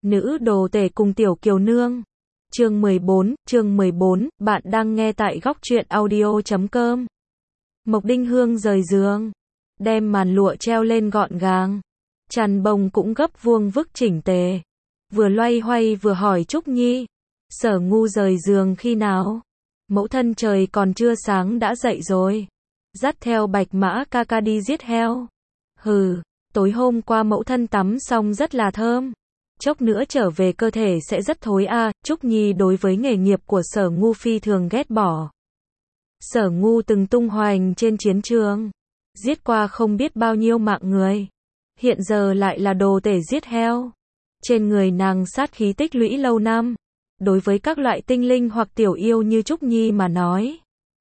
Nữ đồ tể cùng tiểu kiều nương. Chương 14, bạn đang nghe tại góc truyện audio.com. Mộc Đinh Hương rời giường, đem màn lụa treo lên gọn gàng, chăn bông cũng gấp vuông vức chỉnh tề. Vừa loay hoay vừa hỏi Trúc Nhi, Sở Ngu rời giường khi nào? Mẫu thân trời còn chưa sáng đã dậy rồi, dắt theo Bạch Mã ca ca đi giết heo. Hừ, tối hôm qua mẫu thân tắm xong rất là thơm, chốc nữa trở về cơ thể sẽ rất thối a. Trúc Nhi đối với nghề nghiệp của Sở Ngu phi thường ghét bỏ. Sở Ngu từng tung hoành trên chiến trường, giết qua không biết bao nhiêu mạng người, hiện giờ lại là đồ tể giết heo. Trên người nàng sát khí tích lũy lâu năm, đối với các loại tinh linh hoặc tiểu yêu như Trúc Nhi mà nói,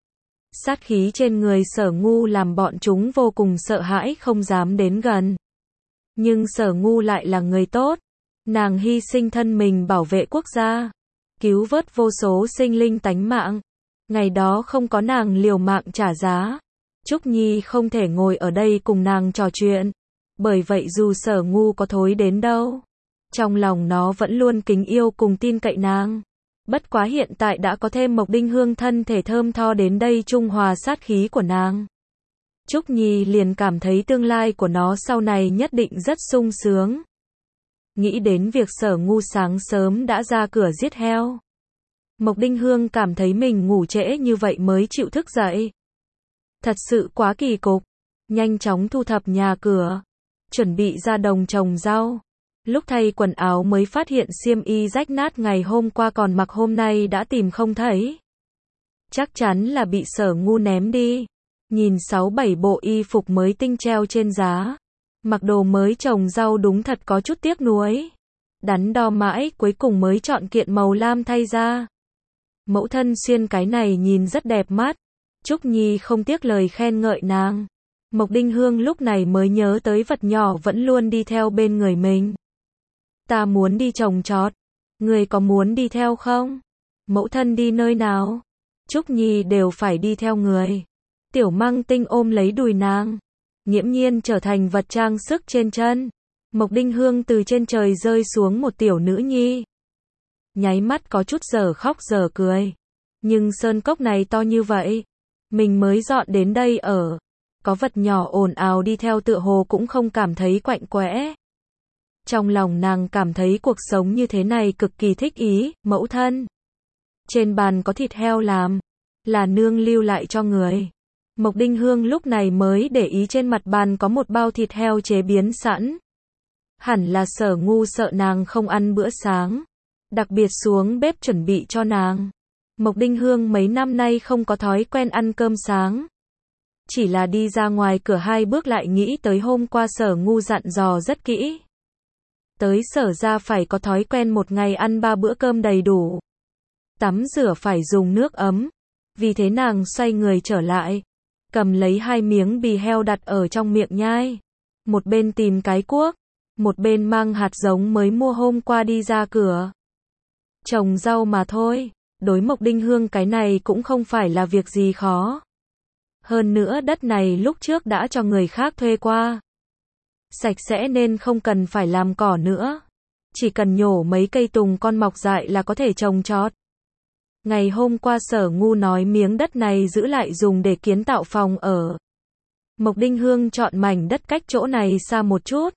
sát khí trên người Sở Ngu làm bọn chúng vô cùng sợ hãi không dám đến gần. Nhưng Sở Ngu lại là người tốt, nàng hy sinh thân mình bảo vệ quốc gia, cứu vớt vô số sinh linh tánh mạng. Ngày đó không có nàng liều mạng trả giá, Trúc Nhi không thể ngồi ở đây cùng nàng trò chuyện. Bởi vậy dù Sở Ngu có thối đến đâu, trong lòng nó vẫn luôn kính yêu cùng tin cậy nàng. Bất quá hiện tại đã có thêm Mộc Đinh Hương thân thể thơm tho đến đây trung hòa sát khí của nàng, Trúc Nhi liền cảm thấy tương lai của nó sau này nhất định rất sung sướng. Nghĩ đến việc Sở Ngu sáng sớm đã ra cửa giết heo, Mộc Đinh Hương cảm thấy mình ngủ trễ như vậy mới chịu thức dậy. Thật sự quá kỳ cục. Nhanh chóng thu thập nhà cửa, chuẩn bị ra đồng trồng rau. Lúc thay quần áo mới phát hiện xiêm y rách nát ngày hôm qua còn mặc hôm nay đã tìm không thấy. Chắc chắn là bị Sở Ngu ném đi. Nhìn 6-7 bộ y phục mới tinh treo trên giá, mặc đồ mới trồng rau đúng thật có chút tiếc nuối. Đắn đo mãi cuối cùng mới chọn kiện màu lam thay ra. Mẫu thân xuyên cái này nhìn rất đẹp mắt. Trúc Nhi không tiếc lời khen ngợi nàng. Mộc Đinh Hương lúc này mới nhớ tới vật nhỏ vẫn luôn đi theo bên người mình. Ta muốn đi trồng trọt, người có muốn đi theo không? Mẫu thân đi nơi nào? Trúc Nhi đều phải đi theo người. Tiểu Măng Tinh ôm lấy đùi nàng, nghiễm nhiên trở thành vật trang sức trên chân. Mộc Đinh Hương từ trên trời rơi xuống một tiểu nữ nhi, nháy mắt có chút giờ khóc giờ cười. Nhưng sơn cốc này to như vậy, mình mới dọn đến đây ở, có vật nhỏ ồn ào đi theo tựa hồ cũng không cảm thấy quạnh quẽ. Trong lòng nàng cảm thấy cuộc sống như thế này cực kỳ thích ý. Mẫu thân, trên bàn có thịt heo làm, là nương lưu lại cho người. Mộc Đinh Hương lúc này mới để ý trên mặt bàn có một bao thịt heo chế biến sẵn. Hẳn là Sở Ngu sợ nàng không ăn bữa sáng, đặc biệt xuống bếp chuẩn bị cho nàng. Mộc Đinh Hương mấy năm nay không có thói quen ăn cơm sáng. Chỉ là đi ra ngoài cửa 2 bước lại nghĩ tới hôm qua Sở Ngu dặn dò rất kỹ. Tới Sở ra phải có thói quen một ngày ăn 3 bữa cơm đầy đủ. Tắm rửa phải dùng nước ấm. Vì thế nàng xoay người trở lại, cầm lấy 2 miếng bì heo đặt ở trong miệng nhai. Một bên tìm cái cuốc, một bên mang hạt giống mới mua hôm qua đi ra cửa. Trồng rau mà thôi, đối Mộc Đinh Hương cái này cũng không phải là việc gì khó. Hơn nữa đất này lúc trước đã cho người khác thuê qua, sạch sẽ nên không cần phải làm cỏ nữa. Chỉ cần nhổ mấy cây tùng con mọc dại là có thể trồng trọt. Ngày hôm qua Sở Ngu nói miếng đất này giữ lại dùng để kiến tạo phòng ở. Mộc Đinh Hương chọn mảnh đất cách chỗ này xa một chút,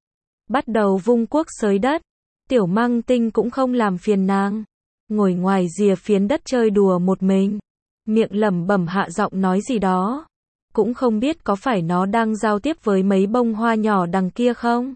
bắt đầu vung cuốc xới đất. Tiểu Măng Tinh cũng không làm phiền nàng, ngồi ngoài rìa phiến đất chơi đùa một mình, miệng lẩm bẩm hạ giọng nói gì đó. Cũng không biết có phải nó đang giao tiếp với mấy bông hoa nhỏ đằng kia không.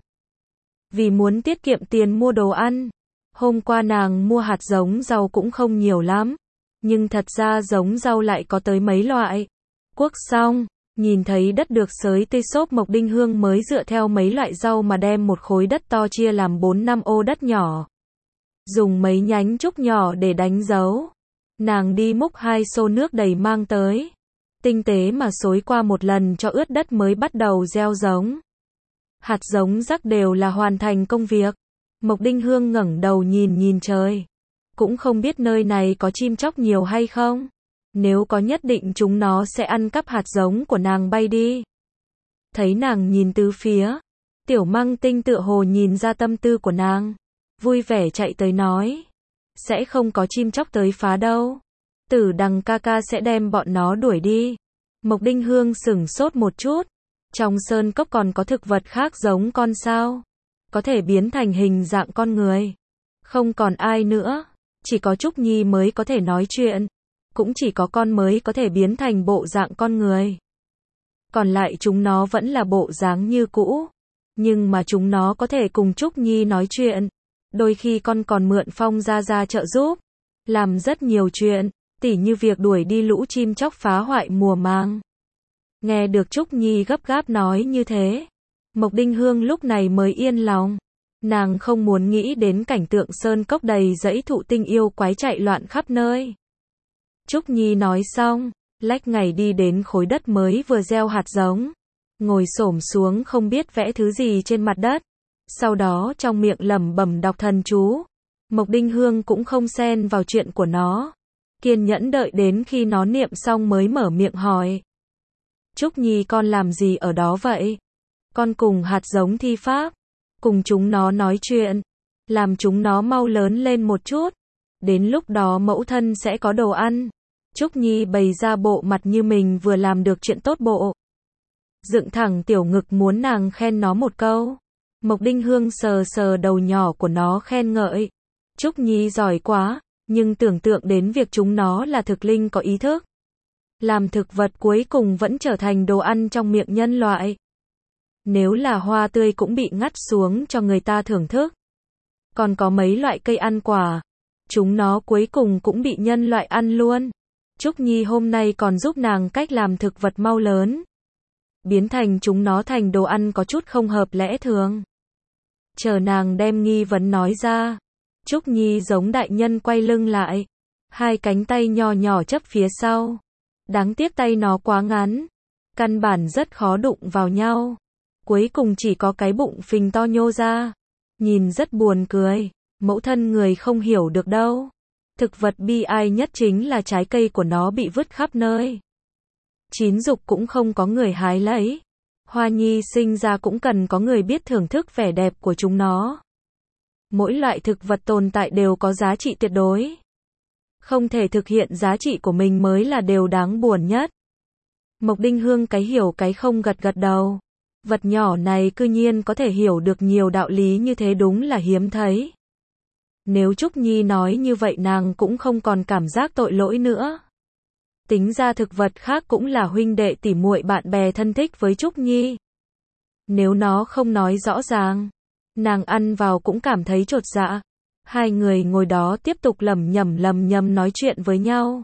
Vì muốn tiết kiệm tiền mua đồ ăn, hôm qua nàng mua hạt giống rau cũng không nhiều lắm, nhưng thật ra giống rau lại có tới mấy loại. Cuốc xong, nhìn thấy đất được xới tơi xốp, Mộc Đinh Hương mới dựa theo mấy loại rau mà đem một khối đất to chia làm 4-5 ô đất nhỏ. Dùng mấy nhánh trúc nhỏ để đánh dấu. Nàng đi múc 2 xô nước đầy mang tới, tinh tế mà xối qua một lần cho ướt đất mới bắt đầu gieo giống. Hạt giống rắc đều là hoàn thành công việc. Mộc Đinh Hương ngẩng đầu nhìn trời, cũng không biết nơi này có chim chóc nhiều hay không. Nếu có nhất định chúng nó sẽ ăn cắp hạt giống của nàng bay đi. Thấy nàng nhìn tứ phía, Tiểu Măng Tinh tựa hồ nhìn ra tâm tư của nàng, vui vẻ chạy tới nói. Sẽ không có chim chóc tới phá đâu. Tử Đằng ca ca sẽ đem bọn nó đuổi đi. Mộc Đinh Hương sửng sốt một chút. Trong sơn cốc còn có thực vật khác giống con sao? Có thể biến thành hình dạng con người. Không còn ai nữa. Chỉ có Trúc Nhi mới có thể nói chuyện. Cũng chỉ có con mới có thể biến thành bộ dạng con người. Còn lại chúng nó vẫn là bộ dáng như cũ. Nhưng mà chúng nó có thể cùng Trúc Nhi nói chuyện. Đôi khi con còn mượn Phong ra trợ giúp. Làm rất nhiều chuyện, tỉ như việc đuổi đi lũ chim chóc phá hoại mùa màng. Nghe được Trúc Nhi gấp gáp nói như thế. Mộc Đinh Hương lúc này mới yên lòng. Nàng không muốn nghĩ đến cảnh tượng sơn cốc đầy dãy thụ tinh yêu quái chạy loạn khắp nơi. Trúc Nhi nói xong, lách ngày đi đến khối đất mới vừa gieo hạt giống. Ngồi xổm xuống không biết vẽ thứ gì trên mặt đất. Sau đó trong miệng lẩm bẩm đọc thần chú. Mộc Đinh Hương cũng không xen vào chuyện của nó. Kiên nhẫn đợi đến khi nó niệm xong mới mở miệng hỏi. Trúc Nhi con làm gì ở đó vậy? Con cùng hạt giống thi pháp. Cùng chúng nó nói chuyện. Làm chúng nó mau lớn lên một chút. Đến lúc đó mẫu thân sẽ có đồ ăn. Trúc Nhi bày ra bộ mặt như mình vừa làm được chuyện tốt bộ. Dựng thẳng tiểu ngực muốn nàng khen nó một câu. Mộc Đinh Hương sờ sờ đầu nhỏ của nó khen ngợi. Trúc Nhi giỏi quá, nhưng tưởng tượng đến việc chúng nó là thực linh có ý thức. Làm thực vật cuối cùng vẫn trở thành đồ ăn trong miệng nhân loại. Nếu là hoa tươi cũng bị ngắt xuống cho người ta thưởng thức. Còn có mấy loại cây ăn quả. Chúng nó cuối cùng cũng bị nhân loại ăn luôn. Trúc Nhi hôm nay còn giúp nàng cách làm thực vật mau lớn. Biến thành chúng nó thành đồ ăn có chút không hợp lẽ thường. Chờ nàng đem nghi vấn nói ra. Trúc Nhi giống đại nhân quay lưng lại. Hai cánh tay nho nhỏ chấp phía sau. Đáng tiếc tay nó quá ngắn. Căn bản rất khó đụng vào nhau. Cuối cùng chỉ có cái bụng phình to nhô ra. Nhìn rất buồn cười. Mẫu thân người không hiểu được đâu. Thực vật bi ai nhất chính là trái cây của nó bị vứt khắp nơi. Chín dục cũng không có người hái lấy. Hoa nhi sinh ra cũng cần có người biết thưởng thức vẻ đẹp của chúng nó. Mỗi loại thực vật tồn tại đều có giá trị tuyệt đối. Không thể thực hiện giá trị của mình mới là điều đáng buồn nhất. Mộc Đinh Hương cái hiểu cái không gật gật đầu. Vật nhỏ này cư nhiên có thể hiểu được nhiều đạo lý như thế đúng là hiếm thấy. Nếu Trúc Nhi nói như vậy nàng cũng không còn cảm giác tội lỗi nữa. Tính ra thực vật khác cũng là huynh đệ tỉ muội bạn bè thân thích với Trúc Nhi. Nếu nó không nói rõ ràng, nàng ăn vào cũng cảm thấy chột dạ. Hai người ngồi đó tiếp tục lẩm nhẩm nói chuyện với nhau.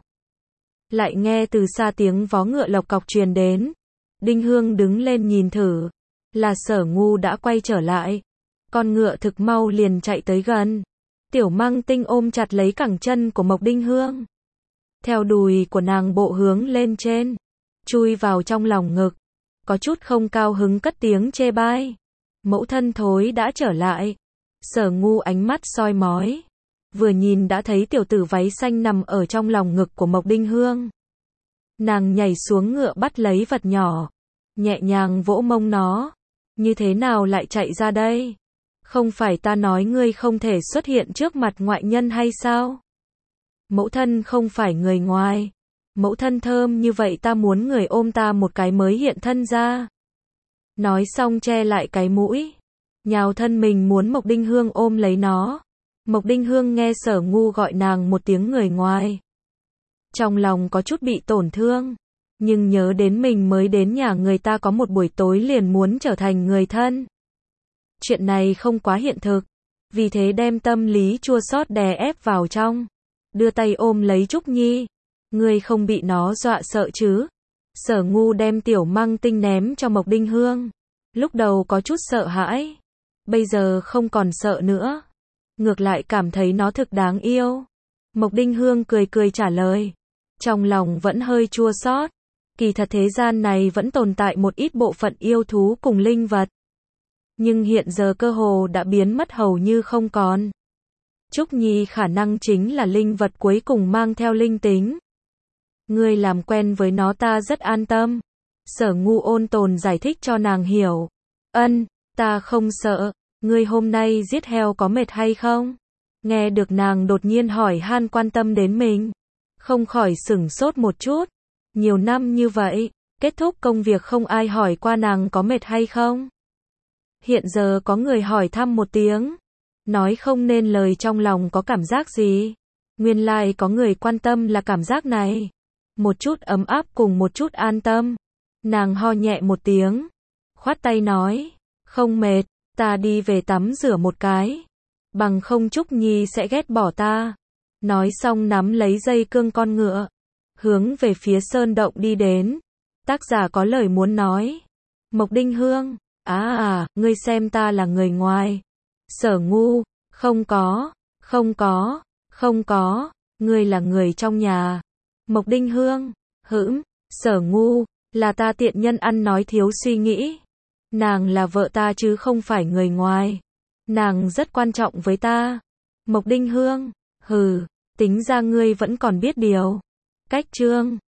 Lại nghe từ xa tiếng vó ngựa lộc cọc truyền đến. Đinh Hương đứng lên nhìn thử. Là Sở Ngu đã quay trở lại. Con ngựa thực mau liền chạy tới gần. Tiểu Măng Tinh ôm chặt lấy cẳng chân của Mộc Đinh Hương. Theo đùi của nàng bộ hướng lên trên. Chui vào trong lòng ngực. Có chút không cao hứng cất tiếng chê bai. Mẫu thân thối đã trở lại. Sở Ngu ánh mắt soi mói. Vừa nhìn đã thấy tiểu tử váy xanh nằm ở trong lòng ngực của Mộc Đinh Hương. Nàng nhảy xuống ngựa bắt lấy vật nhỏ. Nhẹ nhàng vỗ mông nó. Như thế nào lại chạy ra đây? Không phải ta nói ngươi không thể xuất hiện trước mặt ngoại nhân hay sao? Mẫu thân không phải người ngoài. Mẫu thân thơm như vậy ta muốn người ôm ta một cái mới hiện thân ra. Nói xong che lại cái mũi. Nhào thân mình muốn Mộc Đinh Hương ôm lấy nó. Mộc Đinh Hương nghe Sở Ngu gọi nàng một tiếng người ngoài. Trong lòng có chút bị tổn thương. Nhưng nhớ đến mình mới đến nhà người ta có một buổi tối liền muốn trở thành người thân. Chuyện này không quá hiện thực. Vì thế đem tâm lý chua xót đè ép vào trong. Đưa tay ôm lấy Trúc Nhi. Ngươi không bị nó dọa sợ chứ? Sở Ngu đem Tiểu Măng Tinh ném cho Mộc Đinh Hương. Lúc đầu có chút sợ hãi. Bây giờ không còn sợ nữa. Ngược lại cảm thấy nó thực đáng yêu. Mộc Đinh Hương cười cười trả lời. Trong lòng vẫn hơi chua xót. Kỳ thật thế gian này vẫn tồn tại một ít bộ phận yêu thú cùng linh vật. Nhưng hiện giờ cơ hồ đã biến mất hầu như không còn. Trúc Nhi khả năng chính là linh vật cuối cùng mang theo linh tính. Ngươi làm quen với nó ta rất an tâm. Sở Ngu ôn tồn giải thích cho nàng hiểu. Ta không sợ. ngươi hôm nay giết heo có mệt hay không? Nghe được nàng đột nhiên hỏi han quan tâm đến mình, không khỏi sửng sốt một chút. Nhiều năm như vậy, kết thúc công việc không ai hỏi qua nàng có mệt hay không. Hiện giờ có người hỏi thăm một tiếng, nói không nên lời trong lòng có cảm giác gì. Nguyên lai có người quan tâm là cảm giác này. Một chút ấm áp cùng một chút an tâm. Nàng ho nhẹ một tiếng, khoát tay nói, không mệt, ta đi về tắm rửa một cái. Bằng không Trúc Nhi sẽ ghét bỏ ta. Nói xong nắm lấy dây cương con ngựa, hướng về phía sơn động đi đến. Tác giả có lời muốn nói. Mộc Đinh Hương, ngươi xem ta là người ngoài. Sở Ngu, không có, ngươi là người trong nhà. Mộc Đinh Hương, Sở Ngu, là ta tiện nhân ăn nói thiếu suy nghĩ. Nàng là vợ ta chứ không phải người ngoài. Nàng rất quan trọng với ta. Mộc Đinh Hương, tính ra ngươi vẫn còn biết điều. Cách chương